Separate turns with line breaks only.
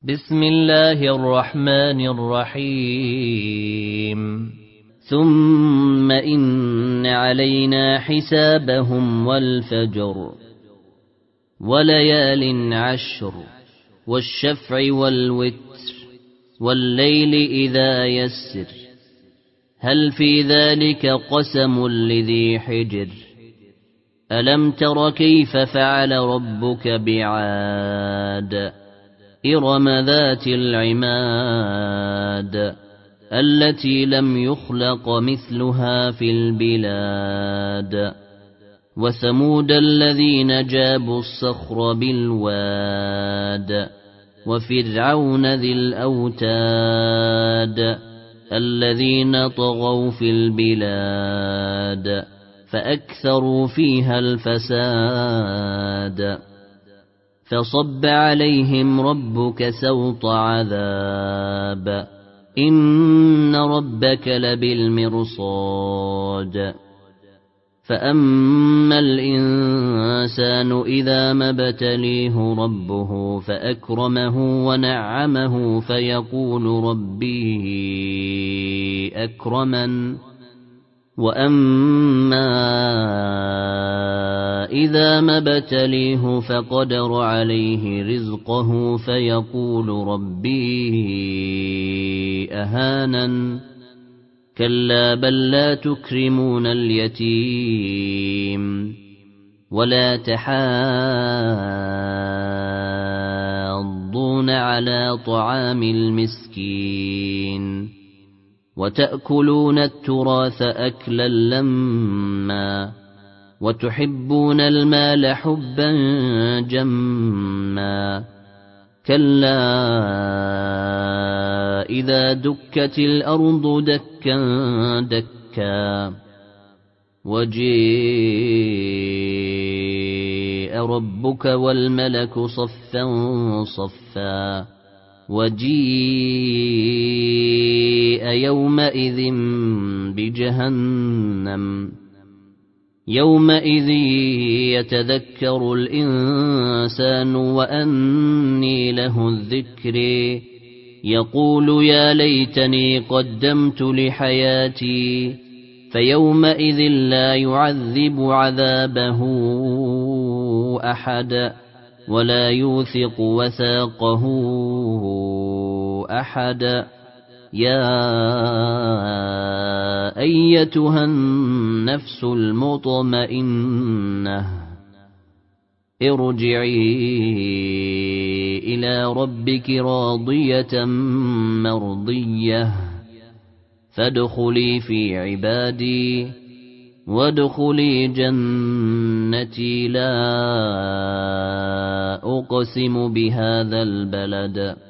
بسم الله الرحمن الرحيم ثم إن علينا حسابهم والفجر وليال عشر والشفع والوتر والليل إذا يسر هل في ذلك قسم لذي حجر ألم تر كيف فعل ربك بعاد إرم ذات العماد التي لم يخلق مثلها في البلاد وثمود الذين جابوا الصخر بالواد وفرعون ذي الأوتاد الذين طغوا في البلاد فأكثروا فيها الفساد فصب عليهم ربك سوط عذاب إن ربك لبالمرصاد فأما الإنسان إذا ما ابتليه ربه فأكرمه ونعمه فيقول ربي أكرمن وأما إذا ما ابتليه فقدر عليه رزقه فيقول ربي أهانن كلا بل لا تكرمون اليتيم ولا تحاضون على طعام المسكين وتأكلون التراث أكلا لما وتحبون المال حبا جما كلا إذا دكت الأرض دكا دكا وجيء ربك والملك صفا صفا وجيء يومئذ بجهنم يومئذ يتذكر الإنسان وأني له الذكر يقول يا ليتني قدمت لحياتي فيومئذ لا يعذب عذابه أحد ولا يوثق وثاقه أحد يا أيتها النفس المطمئنة ارجعي إلى ربك راضية مرضية فادخلي في عبادي وادخلي جنتي لا أقسم بهذا البلد